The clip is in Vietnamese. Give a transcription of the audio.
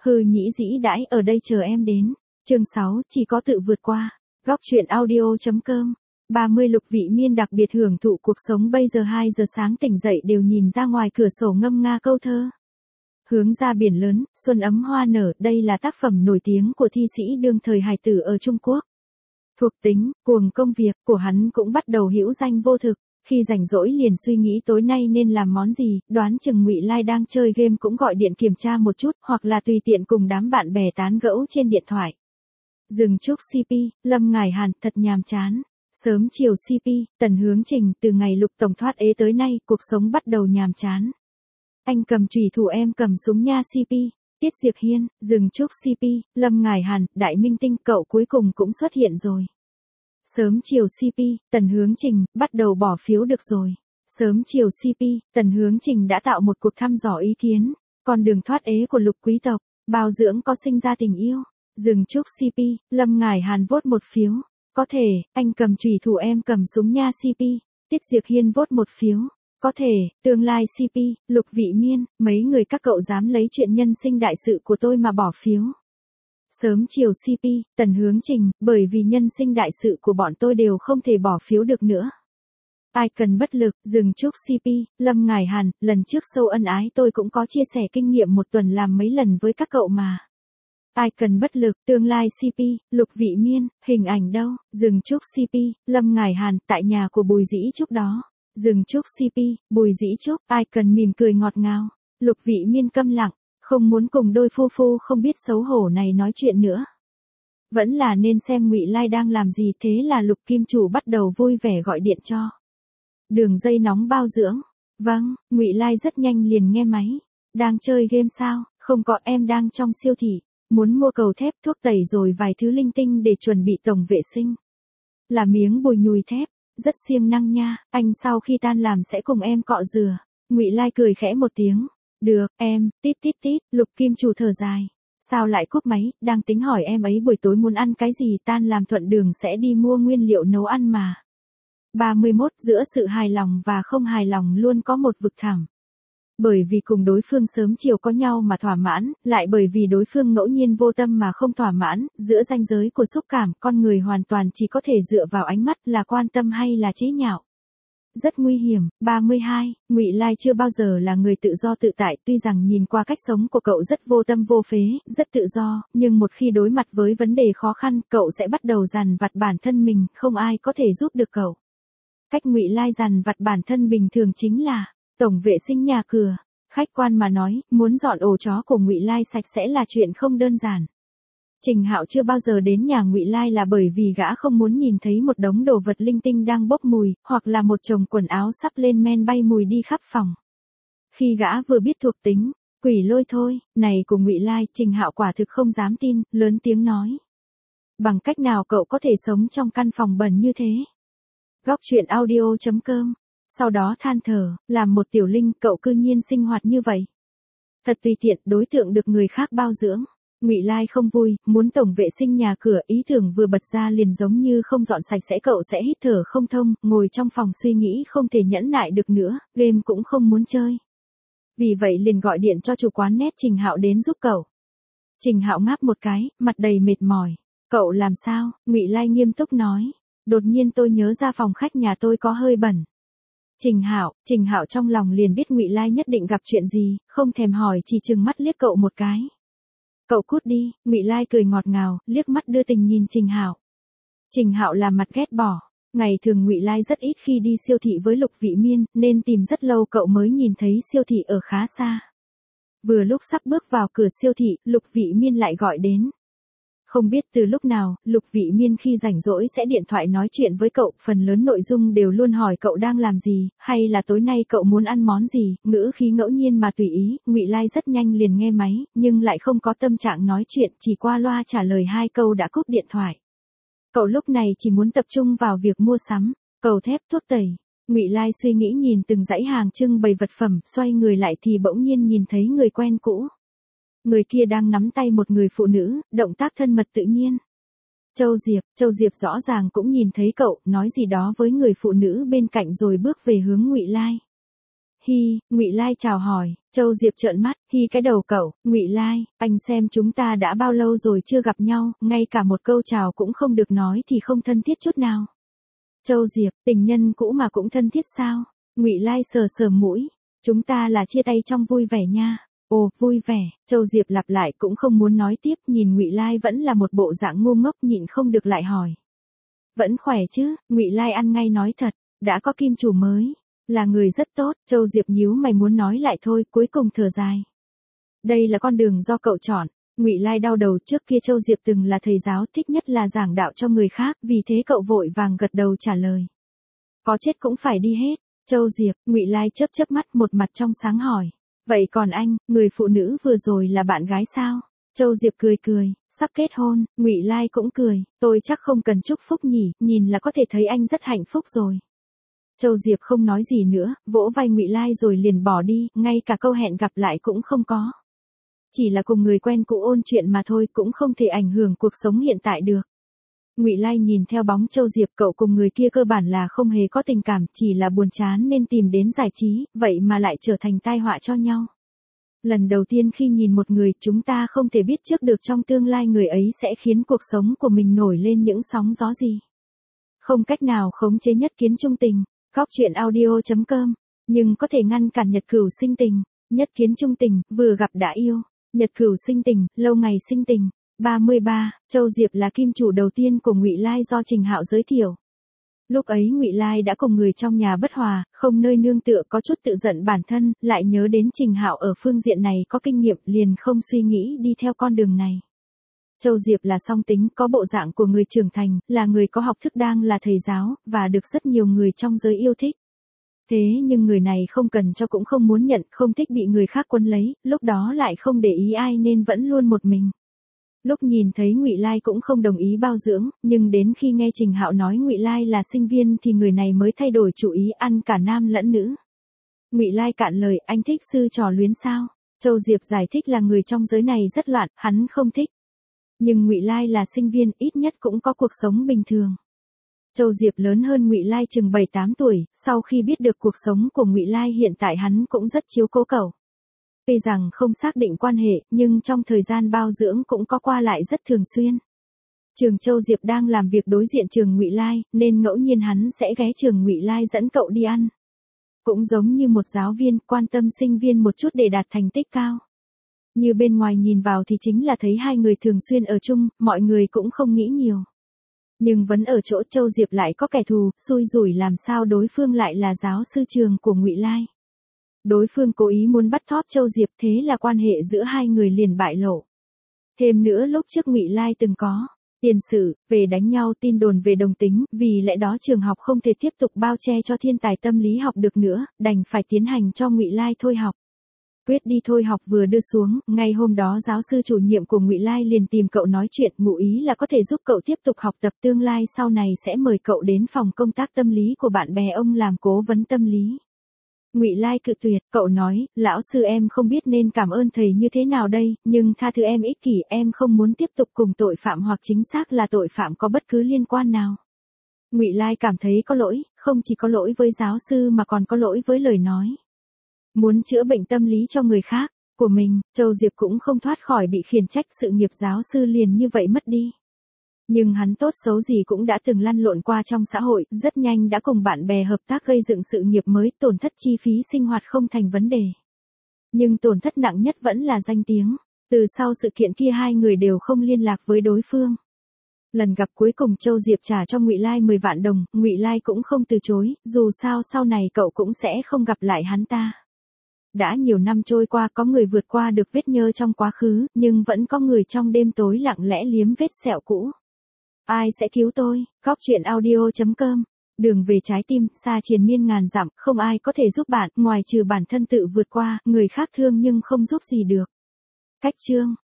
Hư nhĩ dĩ đãi ở đây chờ em đến. Chương 6, chỉ có tự vượt qua. Góc truyện audio.com. 30 Lục Vị Miên đặc biệt hưởng thụ cuộc sống bây giờ 2 giờ sáng tỉnh dậy đều nhìn ra ngoài cửa sổ ngâm nga câu thơ. Hướng ra biển lớn, xuân ấm hoa nở, đây là tác phẩm nổi tiếng của thi sĩ đương thời hài tử ở Trung Quốc. Thuộc tính, cuồng công việc của hắn cũng bắt đầu hữu danh vô thực, khi rảnh rỗi liền suy nghĩ tối nay nên làm món gì, đoán chừng Ngụy Lai đang chơi game cũng gọi điện kiểm tra một chút, hoặc là tùy tiện cùng đám bạn bè tán gẫu trên điện thoại. Dừng Trúc CP, Lâm Ngải Hàn, thật nhàm chán. Sớm chiều CP, Tần Hướng Trình, từ ngày Lục tổng thoát ế tới nay, cuộc sống bắt đầu nhàm chán. Anh cầm chùy thủ em cầm súng nha CP. Tiết Diệp Hiên, Dừng Trúc CP, Lâm Ngải Hàn, Đại Minh Tinh, cậu cuối cùng cũng xuất hiện rồi. Sớm chiều CP, Tần Hướng Trình, bắt đầu bỏ phiếu được rồi. Sớm chiều CP, Tần Hướng Trình đã tạo một cuộc thăm dò ý kiến. Con đường thoát ế của Lục quý tộc, bao dưỡng có sinh ra tình yêu. Dừng Trúc CP, Lâm Ngải Hàn vote một phiếu. Có thể, anh cầm chùy thủ em cầm súng nha CP. Tiết Diệp Hiên vote một phiếu. Có thể, tương lai CP, Lục Vị Miên, mấy người các cậu dám lấy chuyện nhân sinh đại sự của tôi mà bỏ phiếu. Sớm chiều CP, Tần Hướng Trình, bởi vì nhân sinh đại sự của bọn tôi đều không thể bỏ phiếu được nữa. Ai cần bất lực, Dừng Trúc CP, Lâm Ngải Hàn, lần trước sâu ân ái tôi cũng có chia sẻ kinh nghiệm một tuần làm mấy lần với các cậu mà. Ai cần bất lực, tương lai CP, Lục Vị Miên, hình ảnh đâu, Dừng Trúc CP, Lâm Ngải Hàn, tại nhà của Bùi Dĩ Trúc đó. Dừng Trúc CP, Bùi Dĩ Trúc, ai cần mỉm cười ngọt ngào. Lục Vị Miên câm lặng, không muốn cùng đôi phu phu không biết xấu hổ này nói chuyện nữa. Vẫn là nên xem Ngụy Lai đang làm gì, thế là Lục Kim Chủ bắt đầu vui vẻ gọi điện cho. Đường dây nóng bao dưỡng. Vâng, Ngụy Lai rất nhanh liền nghe máy. Đang chơi game sao? Không có, em đang trong siêu thị. Muốn mua cầu thép, thuốc tẩy rồi vài thứ linh tinh để chuẩn bị tổng vệ sinh. Là miếng bùi nhùi thép, rất siêng năng nha, anh sau khi tan làm sẽ cùng em cọ rửa. Ngụy Lai cười khẽ một tiếng. Được, em, tít tít tít, Lục Kim Chủ thở dài. Sao lại cúp máy, đang tính hỏi em ấy buổi tối muốn ăn cái gì, tan làm thuận đường sẽ đi mua nguyên liệu nấu ăn mà. 31 Giữa sự hài lòng và không hài lòng luôn có một vực thẳm. Bởi vì cùng đối phương sớm chiều có nhau mà thỏa mãn, lại bởi vì đối phương ngẫu nhiên vô tâm mà không thỏa mãn, giữa ranh giới của xúc cảm, con người hoàn toàn chỉ có thể dựa vào ánh mắt là quan tâm hay là chế nhạo. Rất nguy hiểm. 32, Ngụy Lai chưa bao giờ là người tự do tự tại, tuy rằng nhìn qua cách sống của cậu rất vô tâm vô phế, rất tự do, nhưng một khi đối mặt với vấn đề khó khăn, cậu sẽ bắt đầu dằn vặt bản thân mình, không ai có thể giúp được cậu. Cách Ngụy Lai dằn vặt bản thân bình thường chính là tổng vệ sinh nhà cửa. Khách quan mà nói, muốn dọn ổ chó của Ngụy Lai sạch sẽ là chuyện không đơn giản. Trình Hạo chưa bao giờ đến nhà Ngụy Lai là bởi vì gã không muốn nhìn thấy một đống đồ vật linh tinh đang bốc mùi, hoặc là một chồng quần áo sắp lên men bay mùi đi khắp phòng. Khi gã vừa biết thuộc tính, quỷ lôi thôi, này của Ngụy Lai, Trình Hạo quả thực không dám tin, lớn tiếng nói. Bằng cách nào cậu có thể sống trong căn phòng bẩn như thế? Góc truyện audio.com. Sau đó than thở, làm một tiểu linh, cậu cư nhiên sinh hoạt như vậy. Thật tùy tiện, đối tượng được người khác bao dưỡng. Ngụy Lai không vui, muốn tổng vệ sinh nhà cửa, ý tưởng vừa bật ra liền giống như không dọn sạch sẽ cậu sẽ hít thở không thông, ngồi trong phòng suy nghĩ không thể nhẫn nại được nữa, game cũng không muốn chơi. Vì vậy liền gọi điện cho chủ quán net Trình Hạo đến giúp cậu. Trình Hạo ngáp một cái, mặt đầy mệt mỏi. Cậu làm sao? Ngụy Lai nghiêm túc nói. Đột nhiên tôi nhớ ra phòng khách nhà tôi có hơi bẩn. Trình Hạo trong lòng liền biết Ngụy Lai nhất định gặp chuyện gì, không thèm hỏi chỉ trừng mắt liếc cậu một cái. Cậu cút đi, Ngụy Lai cười ngọt ngào, liếc mắt đưa tình nhìn Trình Hạo. Trình Hạo làm mặt ghét bỏ. Ngày thường Ngụy Lai rất ít khi đi siêu thị với Lục Vị Miên, nên tìm rất lâu cậu mới nhìn thấy siêu thị ở khá xa. Vừa lúc sắp bước vào cửa siêu thị, Lục Vị Miên lại gọi đến. Không biết từ lúc nào, Lục Vị Miên khi rảnh rỗi sẽ điện thoại nói chuyện với cậu, phần lớn nội dung đều luôn hỏi cậu đang làm gì, hay là tối nay cậu muốn ăn món gì, ngữ khí ngẫu nhiên mà tùy ý, Ngụy Lai rất nhanh liền nghe máy, nhưng lại không có tâm trạng nói chuyện, chỉ qua loa trả lời 2 câu đã cúp điện thoại. Cậu lúc này chỉ muốn tập trung vào việc mua sắm, cầu thép, thuốc tẩy. Ngụy Lai suy nghĩ nhìn từng dãy hàng trưng bày vật phẩm, xoay người lại thì bỗng nhiên nhìn thấy người quen cũ. Người kia đang nắm tay một người phụ nữ, động tác thân mật tự nhiên. Châu Diệp rõ ràng cũng nhìn thấy cậu, nói gì đó với người phụ nữ bên cạnh rồi bước về hướng Ngụy Lai. Hi, Ngụy Lai chào hỏi. Châu Diệp trợn mắt, hi cái đầu cậu, Ngụy Lai, anh xem chúng ta đã bao lâu rồi chưa gặp nhau, ngay cả một câu chào cũng không được nói thì không thân thiết chút nào. Châu Diệp, tình nhân cũ mà cũng thân thiết sao? Ngụy Lai sờ sờ mũi, chúng ta là chia tay trong vui vẻ nha. Ồ, vui vẻ, Châu Diệp lặp lại cũng không muốn nói tiếp, nhìn Ngụy Lai vẫn là một bộ dạng ngu ngốc nhịn không được lại hỏi. Vẫn khỏe chứ? Ngụy Lai ăn ngay nói thật, đã có kim chủ mới, là người rất tốt. Châu Diệp nhíu mày muốn nói lại thôi, cuối cùng thở dài. Đây là con đường do cậu chọn. Ngụy Lai đau đầu, trước kia Châu Diệp từng là thầy giáo, thích nhất là giảng đạo cho người khác, vì thế cậu vội vàng gật đầu trả lời. Có chết cũng phải đi hết. Châu Diệp, Ngụy Lai chớp chớp mắt, một mặt trong sáng hỏi. Vậy còn anh, người phụ nữ vừa rồi là bạn gái sao? Châu Diệp cười cười, sắp kết hôn. Ngụy Lai cũng cười, tôi chắc không cần chúc phúc nhỉ, nhìn là có thể thấy anh rất hạnh phúc rồi. Châu Diệp không nói gì nữa, vỗ vai Ngụy Lai rồi liền bỏ đi, ngay cả câu hẹn gặp lại cũng không có. Chỉ là cùng người quen cũ ôn chuyện mà thôi, cũng không thể ảnh hưởng cuộc sống hiện tại được. Ngụy Lai nhìn theo bóng Châu Diệp, cậu cùng người kia cơ bản là không hề có tình cảm, chỉ là buồn chán nên tìm đến giải trí, vậy mà lại trở thành tai họa cho nhau. Lần đầu tiên khi nhìn một người, chúng ta không thể biết trước được trong tương lai người ấy sẽ khiến cuộc sống của mình nổi lên những sóng gió gì. Không cách nào khống chế nhất kiến chung tình. Góc truyện audio.com, nhưng có thể ngăn cản nhật cửu sinh tình. Nhất kiến chung tình, vừa gặp đã yêu. Nhật cửu sinh tình, lâu ngày sinh tình. 33, Châu Diệp là kim chủ đầu tiên của Ngụy Lai do Trình Hạo giới thiệu. Lúc ấy Ngụy Lai đã cùng người trong nhà bất hòa, không nơi nương tựa, có chút tự giận bản thân, lại nhớ đến Trình Hạo ở phương diện này có kinh nghiệm, liền không suy nghĩ đi theo con đường này. Châu Diệp là song tính, có bộ dạng của người trưởng thành, là người có học thức, đang là thầy giáo, và được rất nhiều người trong giới yêu thích. Thế nhưng người này không cần cho cũng không muốn nhận, không thích bị người khác quấn lấy, lúc đó lại không để ý ai nên vẫn luôn một mình. Lúc nhìn thấy Ngụy Lai cũng không đồng ý bao dưỡng, nhưng đến khi nghe Trình Hạo nói Ngụy Lai là sinh viên thì người này mới thay đổi chủ ý, ăn cả nam lẫn nữ. Ngụy Lai cạn lời, anh thích sư trò luyến sao? Châu Diệp giải thích là người trong giới này rất loạn, hắn không thích. Nhưng Ngụy Lai là sinh viên, ít nhất cũng có cuộc sống bình thường. Châu Diệp lớn hơn Ngụy Lai chừng 7-8 tuổi, sau khi biết được cuộc sống của Ngụy Lai hiện tại hắn cũng rất chiếu cố cậu. Tuy rằng không xác định quan hệ, nhưng trong thời gian bao dưỡng cũng có qua lại rất thường xuyên. Trường Châu Diệp đang làm việc đối diện trường Ngụy Lai, nên ngẫu nhiên hắn sẽ ghé trường Ngụy Lai dẫn cậu đi ăn. Cũng giống như một giáo viên, quan tâm sinh viên một chút để đạt thành tích cao. Như bên ngoài nhìn vào thì chính là thấy hai người thường xuyên ở chung, mọi người cũng không nghĩ nhiều. Nhưng vẫn ở chỗ Châu Diệp lại có kẻ thù, xui rủi làm sao đối phương lại là giáo sư trường của Ngụy Lai. Đối phương cố ý muốn bắt thóp Châu Diệp, thế là quan hệ giữa hai người liền bại lộ. Thêm nữa lúc trước Ngụy Lai từng có tiền sử về đánh nhau, tin đồn về đồng tính, vì lẽ đó trường học không thể tiếp tục bao che cho thiên tài tâm lý học được nữa, đành phải tiến hành cho Ngụy Lai thôi học. Quyết đi thôi học vừa đưa xuống, ngay hôm đó giáo sư chủ nhiệm của Ngụy Lai liền tìm cậu nói chuyện, ngụ ý là có thể giúp cậu tiếp tục học tập, tương lai sau này sẽ mời cậu đến phòng công tác tâm lý của bạn bè ông làm cố vấn tâm lý. Ngụy Lai cự tuyệt, cậu nói, lão sư em không biết nên cảm ơn thầy như thế nào đây, nhưng tha thứ em ích kỷ, em không muốn tiếp tục cùng tội phạm, hoặc chính xác là tội phạm có bất cứ liên quan nào. Ngụy Lai cảm thấy có lỗi, không chỉ có lỗi với giáo sư mà còn có lỗi với lời nói. Muốn chữa bệnh tâm lý cho người khác, của mình, Châu Diệp cũng không thoát khỏi bị khiển trách, sự nghiệp giáo sư liền như vậy mất đi. Nhưng hắn tốt xấu gì cũng đã từng lăn lộn qua trong xã hội, rất nhanh đã cùng bạn bè hợp tác gây dựng sự nghiệp mới, tổn thất chi phí sinh hoạt không thành vấn đề. Nhưng tổn thất nặng nhất vẫn là danh tiếng. Từ sau sự kiện kia hai người đều không liên lạc với đối phương. Lần gặp cuối cùng Châu Diệp trả cho Ngụy Lai 10 vạn đồng, Ngụy Lai cũng không từ chối, dù sao sau này cậu cũng sẽ không gặp lại hắn ta. Đã nhiều năm trôi qua, có người vượt qua được vết nhơ trong quá khứ, nhưng vẫn có người trong đêm tối lặng lẽ liếm vết sẹo cũ. Ai sẽ cứu tôi? Góc truyện audio.com. Đường về trái tim, xa triền miên ngàn dặm, không ai có thể giúp bạn, ngoài trừ bản thân tự vượt qua, người khác thương nhưng không giúp gì được. Cách chương.